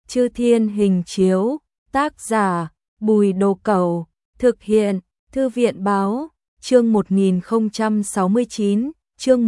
Chư Thiên Hình Chiếu, tác giả, Bùi Đồ Cẩu, thực hiện, Thư viện Báo, chương 1069, chương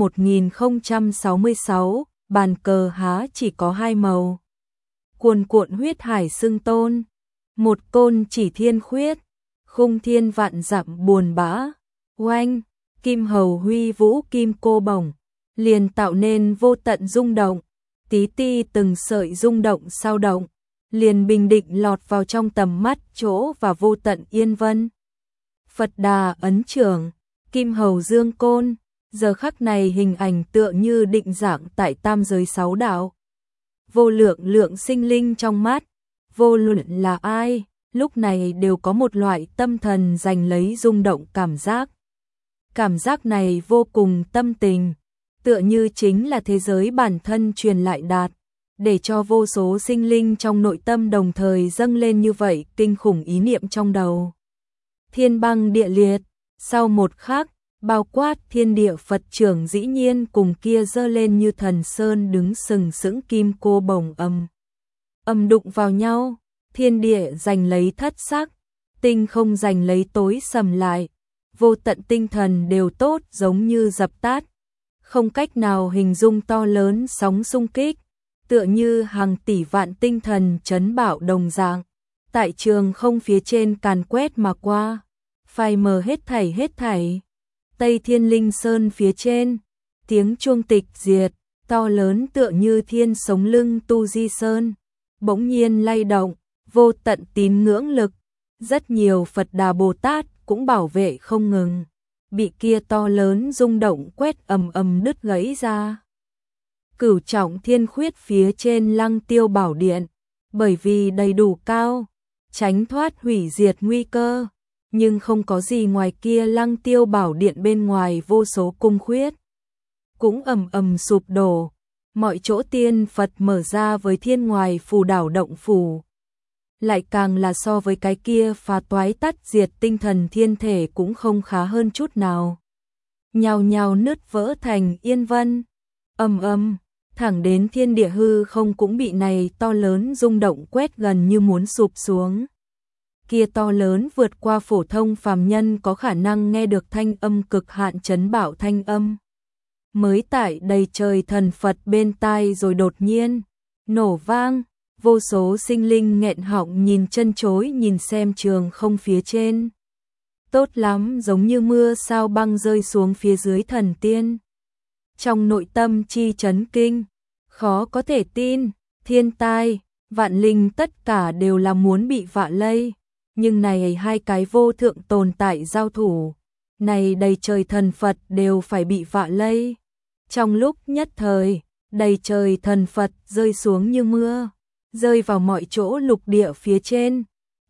1066, bàn cờ há chỉ có hai màu. Cuồn cuộn huyết hải xưng tôn, một côn chỉ thiên khuyết, khung thiên vạn dặm buồn bã, oanh, kim hầu huy vũ kim cô bổng, liền tạo nên vô tận rung động, tí ti từng sợi rung động sao động, liền bình định lọt vào trong tầm mắt chỗ và vô tận yên vân. Phật Đà ấn trưởng, kim hầu dương côn, giờ khắc này hình ảnh tựa như định dạng tại tam giới sáu đạo. Vô lượng lượng sinh linh trong mắt, vô luận là ai, lúc này đều có một loại tâm thần giành lấy rung động cảm giác. Cảm giác này vô cùng tâm tình, tựa như chính là thế giới bản thân truyền lại đạt, để cho vô số sinh linh trong nội tâm đồng thời dâng lên như vậy kinh khủng ý niệm trong đầu. Thiên băng địa liệt, sau một khắc, bao quát thiên địa Phật trưởng dĩ nhiên cùng kia dơ lên như thần sơn đứng sừng sững kim cô bổng ầm đụng vào nhau, thiên địa giành lấy thất sắc, tinh không giành lấy tối sầm lại, vô tận tinh thần đều tốt giống như dập tắt, không cách nào hình dung to lớn sóng xung kích, tựa như hàng tỷ vạn tinh thần chấn bạo đồng dạng, tại trường không phía trên càn quét mà qua, phai mờ hết thảy. Tây Thiên Linh Sơn phía trên, tiếng chuông tịch diệt, to lớn tựa như thiên sống lưng Tu Di Sơn, bỗng nhiên lay động, vô tận tín ngưỡng lực, rất nhiều Phật Đà Bồ Tát cũng bảo vệ không ngừng, bị kia to lớn rung động quét ầm đứt gãy ra. Cửu trọng thiên khuyết phía trên Lăng Tiêu Bảo Điện, bởi vì đầy đủ cao, tránh thoát hủy diệt nguy cơ, nhưng không có gì ngoài kia Lăng Tiêu Bảo Điện bên ngoài vô số cung khuyết, cũng ầm sụp đổ, mọi chỗ tiên Phật mở ra với thiên ngoài phù đảo động phủ. Lại càng là so với cái kia phá toái tắt diệt tinh thần thiên thể cũng không khá hơn chút nào. Nhào nhào nứt vỡ thành yên vân, thẳng đến thiên địa hư không cũng bị này to lớn rung động quét gần như muốn sụp xuống. Kia to lớn vượt qua phổ thông phàm nhân có khả năng nghe được thanh âm cực hạn chấn bạo thanh âm. Mới tại đầy trời thần Phật bên tai rồi đột nhiên, nổ vang, vô số sinh linh nghẹn họng nhìn chân chối nhìn xem trường không phía trên. Tốt lắm, giống như mưa sao băng rơi xuống phía dưới thần tiên. Trong nội tâm chi chấn kinh, khó có thể tin, thiên tai, vạn linh tất cả đều là muốn bị vạ lây. Nhưng này hai cái vô thượng tồn tại giao thủ, này đầy trời thần Phật đều phải bị vạ lây. Trong lúc nhất thời, đầy trời thần Phật rơi xuống như mưa, rơi vào mọi chỗ lục địa phía trên.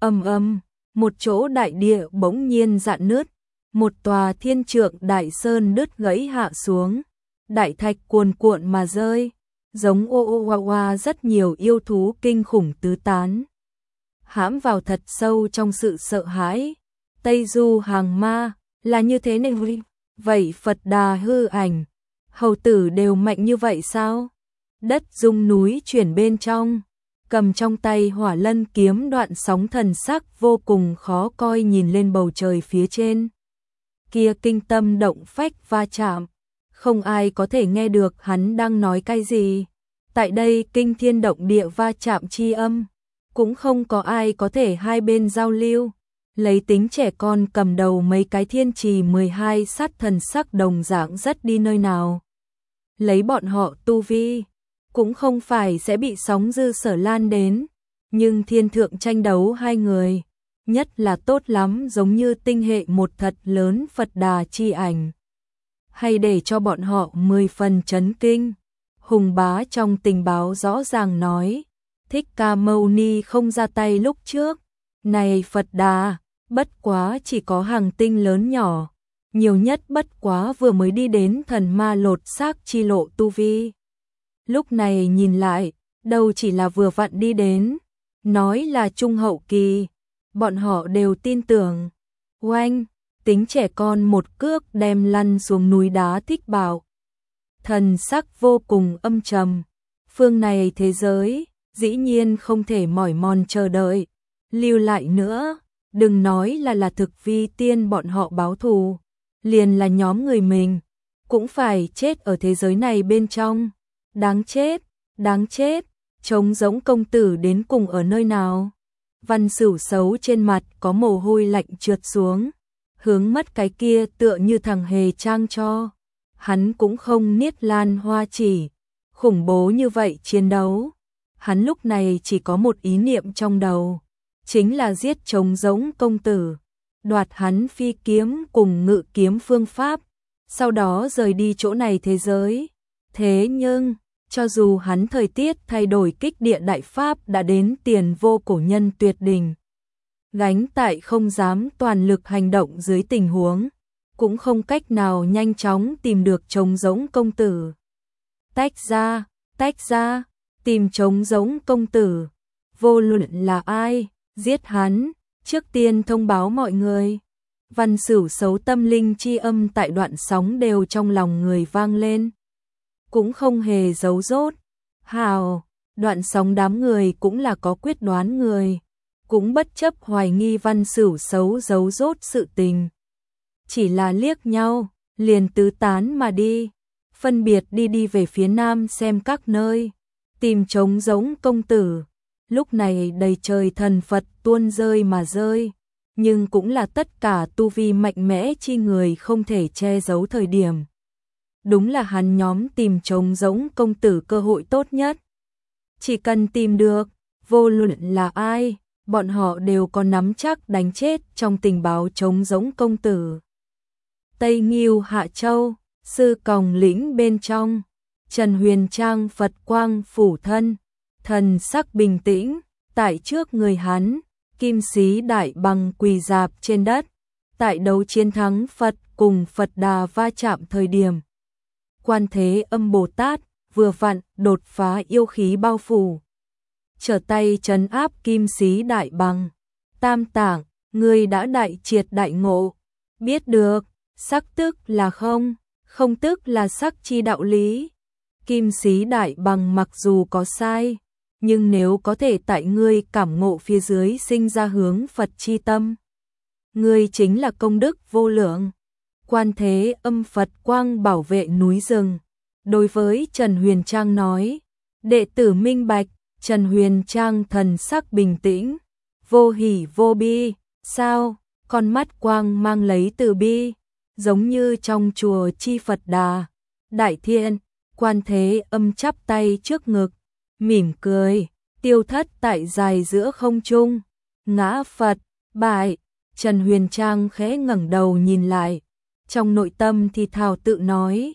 Một chỗ đại địa bỗng nhiên rạn nứt, một tòa thiên trượng đại sơn đứt gãy hạ xuống, đại thạch cuồn cuộn mà rơi, giống oa rất nhiều yêu thú kinh khủng tứ tán. Hãm vào thật sâu trong sự sợ hãi. Tây Du hàng ma là như thế này vậy Phật Đà hư ảnh, hầu tử đều mạnh như vậy sao? Đất rung núi chuyển bên trong, cầm trong tay Hỏa Lân kiếm đoạn sóng thần sắc vô cùng khó coi nhìn lên bầu trời phía trên. Kia kinh tâm động phách va chạm, không ai có thể nghe được hắn đang nói cái gì. Tại đây kinh thiên động địa va chạm chi âm, cũng không có ai có thể hai bên giao lưu, lấy tính trẻ con cầm đầu mấy cái thiên trì 12 sát thần sắc đồng dạng rất đi nơi nào. Lấy bọn họ tu vi, cũng không phải sẽ bị sóng dư sở lan đến, nhưng thiên thượng tranh đấu hai người, nhất là tốt lắm giống như tinh hệ một thật lớn Phật Đà chi ảnh. Hay để cho bọn họ 10 phần chấn kinh, Hùng Bá trong tình báo rõ ràng nói, Thích Ca Mâu Ni không ra tay lúc trước, này Phật Đà, bất quá chỉ có hàng tinh lớn nhỏ, nhiều nhất bất quá vừa mới đi đến thần ma lột xác chi lộ tu vi. Lúc này nhìn lại, đâu chỉ là vừa vặn đi đến, nói là trung hậu kỳ, bọn họ đều tin tưởng. Oanh, tính trẻ con một cước đem lăn xuống núi đá Thích Bảo. Thần sắc vô cùng âm trầm, phương này thế giới, dĩ nhiên không thể mỏi mòn chờ đợi, lưu lại nữa, đừng nói là thực vi tiên bọn họ báo thù, liền là nhóm người mình, cũng phải chết ở thế giới này bên trong, đáng chết, trống rỗng công tử đến cùng ở nơi nào? Văn Sửu xấu trên mặt có mồ hôi lạnh trượt xuống, hướng mất cái kia tựa như thằng hề trang cho. Hắn cũng không niết lan hoa chỉ, khủng bố như vậy chiến đấu. Hắn lúc này chỉ có một ý niệm trong đầu, chính là giết trống rỗng công tử, đoạt hắn phi kiếm cùng ngự kiếm phương pháp, sau đó rời đi chỗ này thế giới. Thế nhưng, cho dù hắn thời tiết thay đổi kích địa đại pháp đã đến tiền vô cổ nhân tuyệt đỉnh, gánh tại không dám toàn lực hành động dưới tình huống, cũng không cách nào nhanh chóng tìm được trống rỗng công tử. Tách ra, tìm trống rỗng công tử, vô luận là ai, giết hắn, trước tiên thông báo mọi người. Văn Sửu xấu tâm linh chi âm tại đoạn sóng đều trong lòng người vang lên, cũng không hề giấu dốt. Hào, đoạn sóng đám người cũng là có quyết đoán người, cũng bất chấp hoài nghi Văn Sửu xấu giấu dốt sự tình. Chỉ là liếc nhau, liền tứ tán mà đi, phân biệt đi về phía nam xem các nơi, tìm trống rỗng công tử. Lúc này đầy trời thần Phật tuôn rơi mà rơi, nhưng cũng là tất cả tu vi mạnh mẽ chi người không thể che giấu thời điểm. Đúng là hắn nhóm tìm trống rỗng công tử cơ hội tốt nhất. Chỉ cần tìm được, vô luận là ai, bọn họ đều có nắm chắc đánh chết trong tình báo trống rỗng công tử. Tây Nghiêu Hạ Châu, Sư Còng lĩnh bên trong, Trần Huyền Trang Phật quang phủ thân, thần sắc bình tĩnh, tại trước người hắn, Kim Sĩ Đại Bằng quỳ rạp trên đất, tại đấu chiến thắng Phật cùng Phật Đà va chạm thời điểm. Quan Thế Âm Bồ Tát vừa vặn đột phá yêu khí bao phủ, trở tay trấn áp Kim Sĩ Đại Bằng. Tam Tạng, ngươi đã đại triệt đại ngộ, biết được, sắc tức là không, không tức là sắc chi đạo lý. Kim Sĩ Đại Bằng mặc dù có sai, nhưng nếu có thể tại ngươi cảm ngộ phía dưới sinh ra hướng Phật chi tâm, ngươi chính là công đức vô lượng. Quan Thế Âm Phật quang bảo vệ núi rừng, đối với Trần Huyền Trang nói, đệ tử minh bạch. Trần Huyền Trang thần sắc bình tĩnh, vô hỉ vô bi, sao, con mắt quang mang lấy từ bi, giống như trong chùa chi Phật Đà. Đại Thiên, Quan Thế Âm chắp tay trước ngực, mỉm cười, tiêu thất tại dài giữa không trung. Ngã Phật, bại. Trần Huyền Trang khẽ ngẩng đầu nhìn lại, trong nội tâm thì thào tự nói,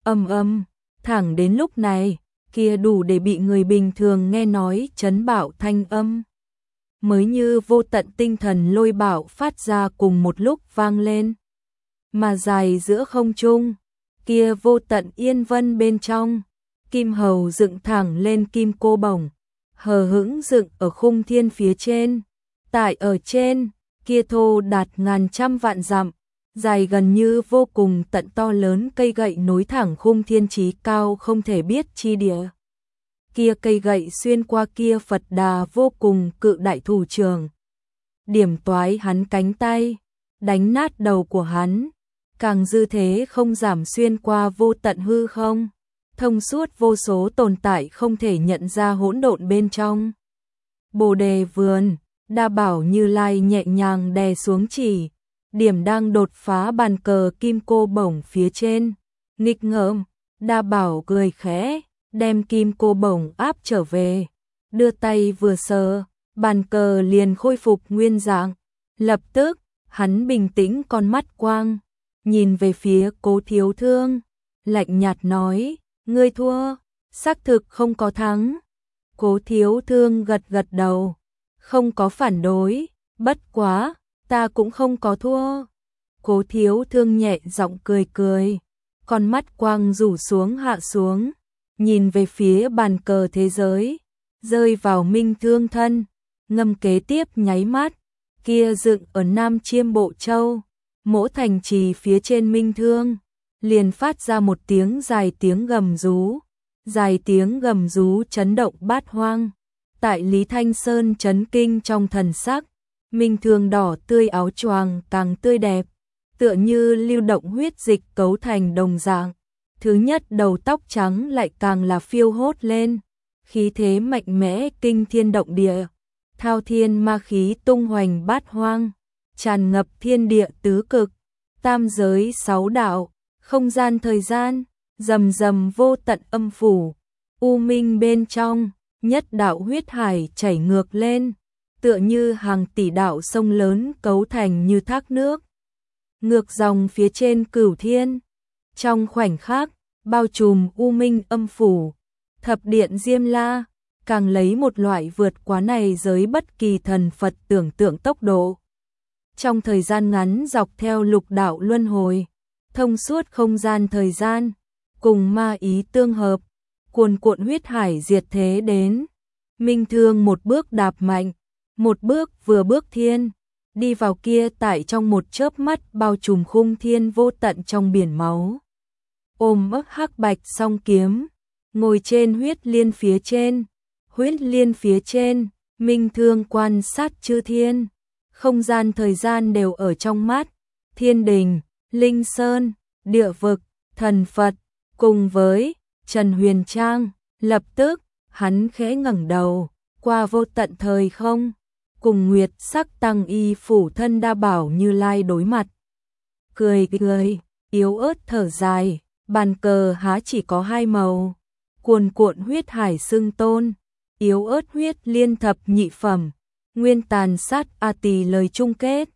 thẳng đến lúc này, kia đủ để bị người bình thường nghe nói chấn bạo thanh âm, mới như vô tận tinh thần lôi bạo phát ra cùng một lúc vang lên. Mà dài giữa không trung, kia vô tận yên vân bên trong, kim hầu dựng thẳng lên kim cô bổng, hờ hững dựng ở khung thiên phía trên. Tại ở trên, kia thô đạt ngàn trăm vạn dặm, dài gần như vô cùng tận to lớn cây gậy nối thẳng khung thiên chí cao không thể biết chi địa. Kia cây gậy xuyên qua kia Phật Đà vô cùng cự đại thủ trường, điểm toái hắn cánh tay, đánh nát đầu của hắn, càng dư thế không giảm xuyên qua vô tận hư không, thông suốt vô số tồn tại không thể nhận ra hỗn độn bên trong. Bồ đề vườn, Đa Bảo Như Lai nhẹ nhàng đè xuống chỉ, điểm đang đột phá bàn cờ kim cô bổng phía trên, nghịch ngợm, Đa Bảo cười khẽ, đem kim cô bổng áp trở về, đưa tay vừa sờ, bàn cờ liền khôi phục nguyên dạng. Lập tức, hắn bình tĩnh con mắt quang, nhìn về phía Cố Thiếu Thương, lạnh nhạt nói, ngươi thua, xác thực không có thắng. Cố Thiếu Thương gật gật đầu, không có phản đối, bất quá, ta cũng không có thua. Cố Thiếu Thương nhẹ giọng cười cười, con mắt quang rủ xuống hạ xuống, nhìn về phía bàn cờ thế giới, rơi vào Minh Thương thân, ngâm kế tiếp nháy mắt, kia dựng ở Nam Chiêm Bộ Châu, mỗi thành trì phía trên Minh Thương, liền phát ra một tiếng dài tiếng gầm rú, dài tiếng gầm rú chấn động bát hoang, Tại Lý Thanh Sơn chấn kinh trong thần sắc, Minh Thương đỏ tươi áo choàng càng tươi đẹp, tựa như lưu động huyết dịch cấu thành đồng dạng. Thứ nhất đầu tóc trắng lại càng là phiêu hốt lên, khí thế mạnh mẽ kinh thiên động địa, thao thiên ma khí tung hoành bát hoang, tràn ngập thiên địa tứ cực, tam giới sáu đạo, không gian thời gian, rầm rầm vô tận âm phủ, u minh bên trong, nhất đạo huyết hải chảy ngược lên, tựa như hàng tỷ đạo sông lớn cấu thành như thác nước, ngược dòng phía trên cửu thiên. Trong khoảnh khắc, bao trùm u minh âm phủ, thập điện Diêm La, càng lấy một loại vượt quá này giới bất kỳ thần Phật tưởng tượng tốc độ. Trong thời gian ngắn dọc theo lục đạo luân hồi, thông suốt không gian thời gian, cùng ma ý tương hợp, cuồn cuộn huyết hải diệt thế đến. Minh Thương một bước đạp mạnh, một bước vừa bước thiên, đi vào kia tại trong một chớp mắt bao trùm khung thiên vô tận trong biển máu. Ôm ấp hắc bạch song kiếm, ngồi trên huyết liên phía trên, huyết liên phía trên, Minh Thương quan sát chư thiên, không gian thời gian đều ở trong mắt, thiên đình, linh sơn, địa vực, thần Phật, cùng với Trần Huyền Trang, lập tức, hắn khẽ ngẩng đầu, qua vô tận thời không, cùng nguyệt sắc tăng y phủ thân đa bảo Như Lai đối mặt. Cười cười, yếu ớt thở dài, bàn cờ há chỉ có hai màu, cuồn cuộn huyết hải xưng tôn, yếu ớt huyết liên thập nhị phẩm, nguyên tàn sát A Tỳ lời chung kết,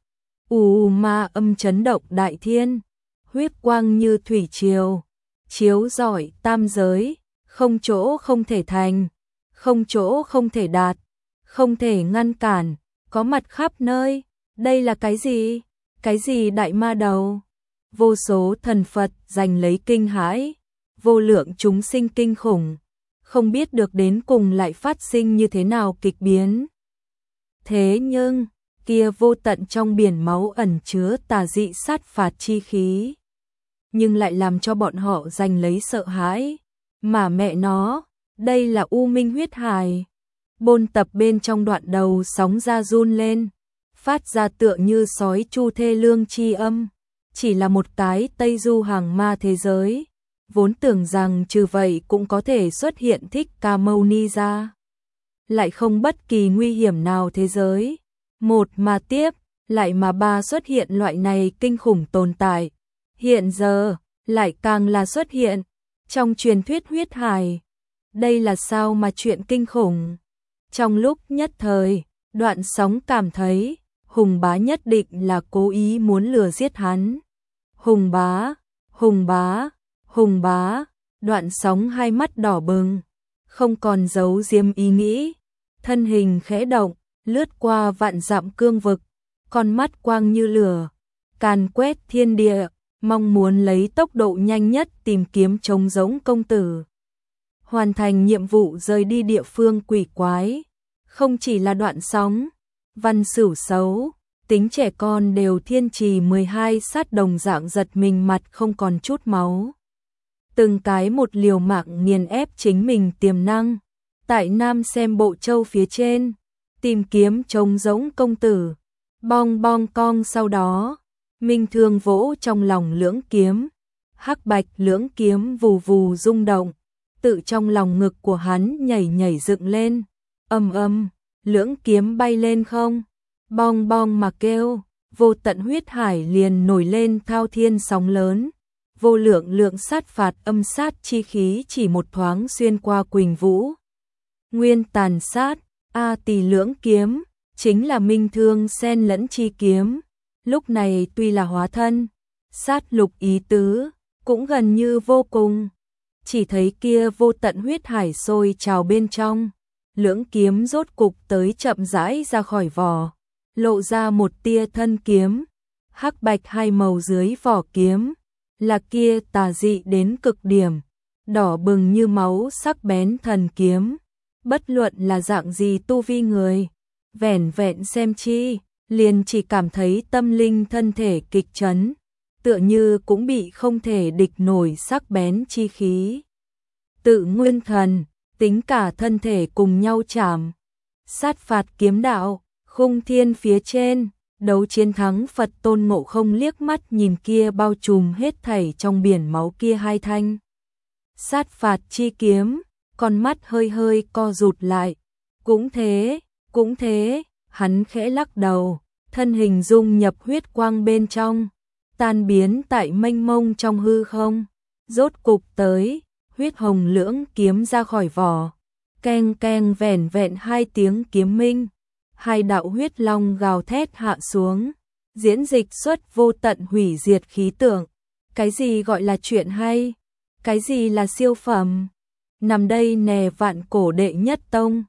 ma âm chấn động đại thiên, huyết quang như thủy triều, chiếu rọi tam giới, không chỗ không thể thành, không chỗ không thể đạt, không thể ngăn cản, có mặt khắp nơi. Đây là cái gì? Cái gì đại ma đầu? Vô số thần Phật giành lấy kinh hãi, vô lượng chúng sinh kinh khủng, không biết được đến cùng lại phát sinh như thế nào kịch biến. Thế nhưng, kia vô tận trong biển máu ẩn chứa tà dị sát phạt chi khí, nhưng lại làm cho bọn họ giành lấy sợ hãi. Mà mẹ nó, đây là u minh huyết hải. Bôn Tập bên trong đoạn đầu sóng ra run lên, phát ra tựa như sói chu thê lương chi âm. Chỉ là một cái Tây Du hàng ma thế giới, vốn tưởng rằng trừ vậy cũng có thể xuất hiện Thích Ca Mâu Ni ra. Lại không bất kỳ nguy hiểm nào thế giới. Một mà tiếp, lại mà ba xuất hiện loại này kinh khủng tồn tại. Hiện giờ, lại càng là xuất hiện trong truyền thuyết huyết hải. Đây là sao mà chuyện kinh khủng. Trong lúc nhất thời, Đoạn Sóng cảm thấy Hùng Bá nhất định là cố ý muốn lừa giết hắn. Hùng Bá, Hùng Bá, Hùng Bá, Đoạn Sóng hai mắt đỏ bừng, không còn giấu giếm ý nghĩ, thân hình khẽ động, lướt qua vạn dặm cương vực, con mắt quang như lửa, càn quét thiên địa, mong muốn lấy tốc độ nhanh nhất tìm kiếm trống rỗng công tử. Hoàn thành nhiệm vụ rời đi địa phương quỷ quái, không chỉ là Đoạn Sóng, Văn Sửu xấu, tính trẻ con đều thiên trì 12 sát đồng dạng giật mình mặt không còn chút máu. Từng cái một liều mạng nghiền ép chính mình tiềm năng, tại Nam Xem Bộ Châu phía trên, tìm kiếm trống rỗng công tử, bong bong cong. Sau đó, Minh Thương vỗ trong lòng lưỡng kiếm, hắc bạch lưỡng kiếm vù vù rung động, tự trong lòng ngực của hắn nhảy nhảy dựng lên, lưỡng kiếm bay lên không, bong bong mà kêu, vô tận huyết hải liền nổi lên thao thiên sóng lớn, vô lượng lượng sát phạt âm sát chi khí chỉ một thoáng xuyên qua Quỳnh Vũ. Nguyên tàn sát, A Tỳ lưỡng kiếm, chính là Minh Thương xen lẫn chi kiếm, lúc này tuy là hóa thân, sát lục ý tứ, cũng gần như vô cùng. Chỉ thấy kia vô tận huyết hải sôi trào bên trong, lưỡng kiếm rốt cục tới chậm rãi ra khỏi vỏ, lộ ra một tia thân kiếm, hắc bạch hai màu dưới vỏ kiếm, là kia tà dị đến cực điểm, đỏ bừng như máu sắc bén thần kiếm. Bất luận là dạng gì tu vi người, vẻn vẹn xem chi, liền chỉ cảm thấy tâm linh thân thể kịch chấn, tựa như cũng bị không thể địch nổi sắc bén chi khí. Tự nguyên thần, tính cả thân thể cùng nhau chạm, Sát phạt kiếm đạo, khung thiên phía trên, đấu chiến thắng Phật Tôn Ngộ Không liếc mắt nhìn kia bao trùm hết thảy trong biển máu kia hai thanh. Sát phạt chi kiếm, con mắt hơi hơi co rụt lại. Cũng thế, hắn khẽ lắc đầu, thân hình dung nhập huyết quang bên trong, tan biến tại mênh mông trong hư không. Rốt cục tới, huyết hồng lưỡng kiếm ra khỏi vỏ, keng keng vẻn vẹn hai tiếng kiếm minh, hai đạo huyết long gào thét hạ xuống, diễn dịch xuất vô tận hủy diệt khí tượng. Cái gì gọi là chuyện hay? Cái gì là siêu phẩm? Nằm đây nè vạn cổ đệ nhất tông,